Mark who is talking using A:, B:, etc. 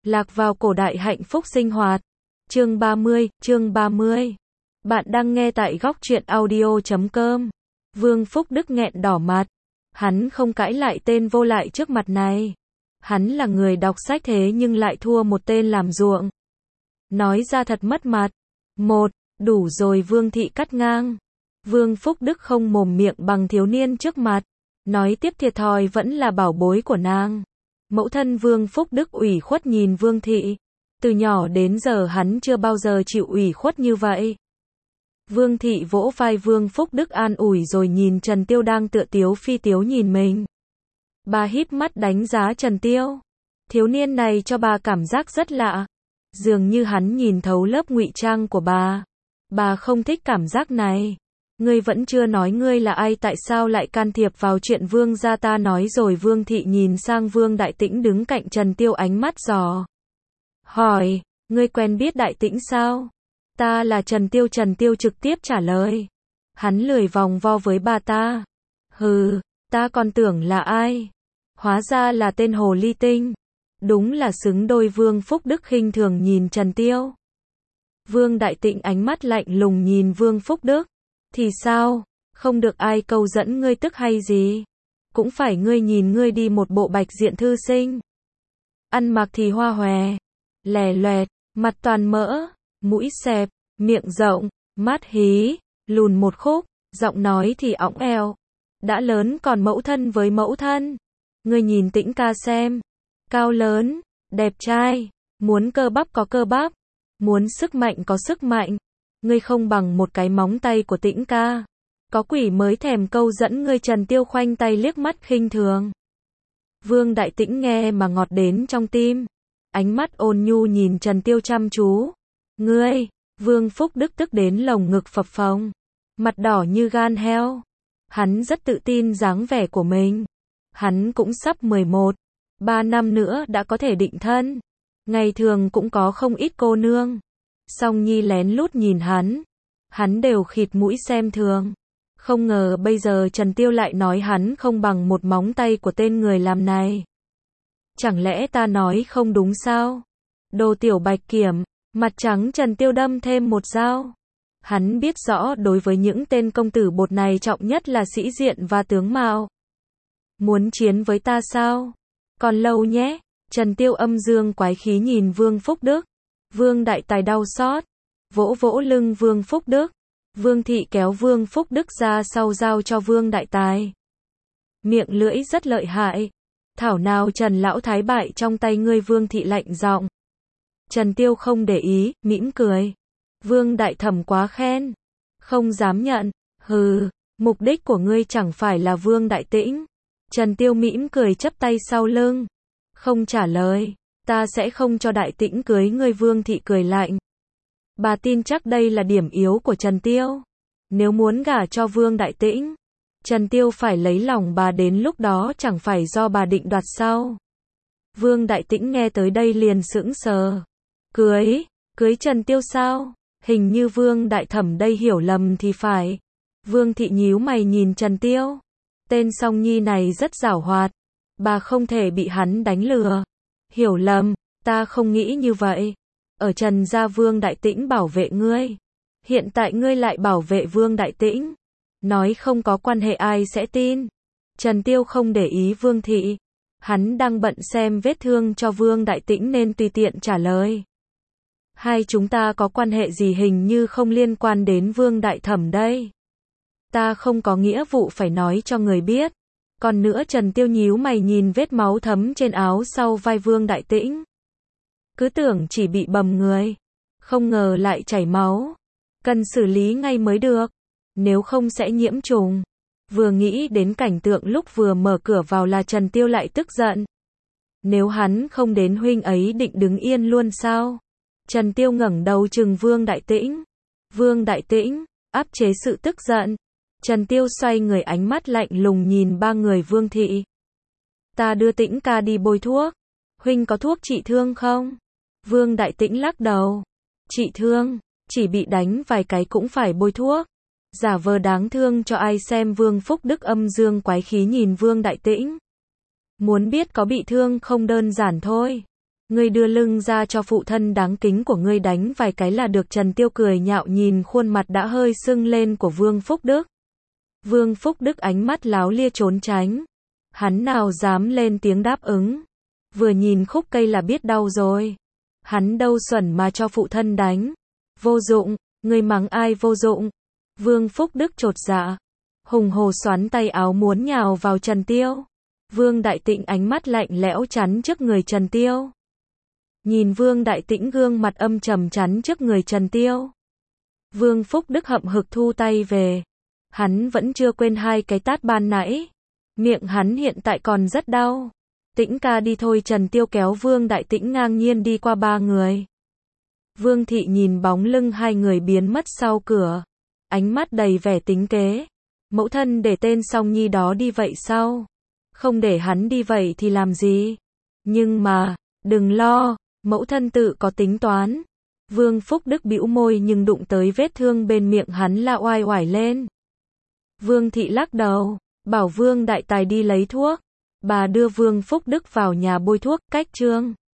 A: Lạc vào cổ đại hạnh phúc sinh hoạt. Chương 30. Bạn đang nghe tại góc truyện audio.com. Vương Phúc Đức nghẹn đỏ mặt. Hắn không cãi lại tên vô lại trước mặt này. Hắn là người đọc sách thế nhưng lại thua một tên làm ruộng. Nói ra thật mất mặt. Đủ rồi, Vương Thị cắt ngang. Vương Phúc Đức không mồm miệng bằng thiếu niên trước mặt. Nói tiếp thiệt thòi vẫn là bảo bối của nàng. Mẫu thân Vương Phúc Đức ủy khuất nhìn Vương Thị. Từ nhỏ đến giờ hắn chưa bao giờ chịu ủy khuất như vậy. Vương Thị vỗ vai Vương Phúc Đức an ủi rồi nhìn Trần Tiêu đang tựa tiếu phi tiếu nhìn mình. Bà híp mắt đánh giá Trần Tiêu. Thiếu niên này cho bà cảm giác rất lạ. Dường như hắn nhìn thấu lớp ngụy trang của bà. Bà không thích cảm giác này. Ngươi vẫn chưa nói ngươi là ai, tại sao lại can thiệp vào chuyện Vương gia ta nói rồi. Vương Thị nhìn sang Vương Đại Tĩnh đứng cạnh Trần Tiêu, ánh mắt dò hỏi, ngươi quen biết Đại Tĩnh sao? Ta là Trần Tiêu. Trần Tiêu trực tiếp trả lời. Hắn lười vòng vo với bà ta. Hừ, ta còn tưởng là ai? Hóa ra là tên hồ ly tinh. Đúng là xứng đôi. Vương Phúc Đức khinh thường nhìn Trần Tiêu. Vương Đại Tĩnh ánh mắt lạnh lùng nhìn Vương Phúc Đức. Thì sao? Không được ai câu dẫn ngươi tức hay gì? Cũng phải ngươi nhìn ngươi đi một bộ bạch diện thư sinh. Ăn mặc thì hoa hòe, lè loẹt, mặt toàn mỡ, mũi xẹp, miệng rộng, mắt hí, lùn một khúc, giọng nói thì õng eo. Đã lớn còn mẫu thân với mẫu thân. Ngươi nhìn Tĩnh ca xem. Cao lớn, đẹp trai, muốn cơ bắp có cơ bắp, muốn sức mạnh có sức mạnh. Ngươi không bằng một cái móng tay của Tĩnh ca. Có quỷ mới thèm câu dẫn ngươi. Trần Tiêu khoanh tay liếc mắt khinh thường. Vương Đại Tĩnh nghe mà ngọt đến trong tim. Ánh mắt ôn nhu nhìn Trần Tiêu chăm chú. Ngươi, Vương Phúc Đức tức đến lồng ngực phập phồng. Mặt đỏ như gan heo. Hắn rất tự tin dáng vẻ của mình. Hắn cũng sắp 3 năm nữa đã có thể định thân. Ngày thường cũng có không ít cô nương. Song Nhi lén lút nhìn hắn. Hắn đều khịt mũi xem thường. Không ngờ bây giờ Trần Tiêu lại nói hắn không bằng một móng tay của tên người làm này. Chẳng lẽ ta nói không đúng sao? Đồ tiểu bạch kiểm. Mặt trắng Trần Tiêu đâm thêm một dao. Hắn biết rõ đối với những tên công tử bột này trọng nhất là sĩ diện và tướng mạo. Muốn chiến với ta sao? Còn lâu nhé. Trần Tiêu âm dương quái khí nhìn Vương Phúc Đức. Vương Đại Tài đau xót, vỗ vỗ lưng Vương Phúc Đức. Vương Thị kéo Vương Phúc Đức ra sau giao cho Vương Đại Tài. Miệng lưỡi rất lợi hại. Thảo nào Trần Lão Thái bại trong tay ngươi. Vương Thị lạnh giọng. Trần Tiêu không để ý, mỉm cười. Vương Đại Thẩm quá khen. Không dám nhận. Hừ, mục đích của ngươi chẳng phải là Vương Đại Tĩnh. Trần Tiêu mỉm cười chắp tay sau lưng. Không trả lời. Ta sẽ không cho Đại Tĩnh cưới ngươi. Vương Thị cười lạnh. Bà tin chắc đây là điểm yếu của Trần Tiêu. Nếu muốn gả cho Vương Đại Tĩnh, Trần Tiêu phải lấy lòng bà, đến lúc đó chẳng phải do bà định đoạt sao? Vương Đại Tĩnh nghe tới đây liền sững sờ. Cưới Trần Tiêu sao? Hình như Vương Đại Thẩm đây hiểu lầm thì phải. Vương Thị nhíu mày nhìn Trần Tiêu. Tên Song Nhi này rất giảo hoạt. Bà không thể bị hắn đánh lừa. Hiểu lầm, ta không nghĩ như vậy. Ở Trần gia Vương Đại Tĩnh bảo vệ ngươi. Hiện tại ngươi lại bảo vệ Vương Đại Tĩnh. Nói không có quan hệ ai sẽ tin. Trần Tiêu không để ý Vương Thị. Hắn đang bận xem vết thương cho Vương Đại Tĩnh nên tùy tiện trả lời. Hai chúng ta có quan hệ gì? Hình như không liên quan đến Vương Đại Thẩm đây. Ta không có nghĩa vụ phải nói cho người biết. Còn nữa, Trần Tiêu nhíu mày nhìn vết máu thấm trên áo sau vai Vương Đại Tĩnh. Cứ tưởng chỉ bị bầm người, không ngờ lại chảy máu. Cần xử lý ngay mới được, nếu không sẽ nhiễm trùng. Vừa nghĩ đến cảnh tượng lúc vừa mở cửa vào là Trần Tiêu lại tức giận. Nếu hắn không đến huynh ấy định đứng yên luôn sao? Trần Tiêu ngẩng đầu trừng Vương Đại Tĩnh. Vương Đại Tĩnh áp chế sự tức giận. Trần Tiêu xoay người, ánh mắt lạnh lùng nhìn ba người Vương Thị. Ta đưa Tĩnh ca đi bôi thuốc. Huynh có thuốc trị thương không? Vương Đại Tĩnh lắc đầu. Trị thương, chỉ bị đánh vài cái cũng phải bôi thuốc. Giả vờ đáng thương cho ai xem? Vương Phúc Đức âm dương quái khí nhìn Vương Đại Tĩnh. Muốn biết có bị thương không? Đơn giản thôi. Ngươi đưa lưng ra cho phụ thân đáng kính của ngươi đánh vài cái là được. Trần Tiêu cười nhạo nhìn khuôn mặt đã hơi sưng lên của Vương Phúc Đức. Vương Phúc Đức ánh mắt láo lia trốn tránh. Hắn nào dám lên tiếng đáp ứng. Vừa nhìn khúc cây là biết đau rồi. Hắn đâu xuẩn mà cho phụ thân đánh. Vô dụng, ngươi mắng ai vô dụng. Vương Phúc Đức chột dạ. Hùng hồ xoắn tay áo muốn nhào vào Trần Tiêu. Vương Đại Tĩnh ánh mắt lạnh lẽo chắn trước người Trần Tiêu. Nhìn Vương Đại Tĩnh gương mặt âm trầm chắn trước người Trần Tiêu. Vương Phúc Đức hậm hực thu tay về. Hắn vẫn chưa quên hai cái tát ban nãy. Miệng hắn hiện tại còn rất đau. Tĩnh ca đi thôi. Trần Tiêu kéo Vương Đại Tĩnh ngang nhiên đi qua ba người. Vương Thị nhìn bóng lưng hai người biến mất sau cửa. Ánh mắt đầy vẻ tính kế. Mẫu thân để tên Song Nhi đó đi vậy sao? Không để hắn đi vậy thì làm gì? Nhưng mà, đừng lo, mẫu thân tự có tính toán. Vương Phúc Đức bĩu môi nhưng đụng tới vết thương bên miệng hắn là oai oải lên. Vương Thị lắc đầu, bảo Vương Đại Tài đi lấy thuốc. Bà đưa Vương Phúc Đức vào nhà bôi thuốc, cách Trương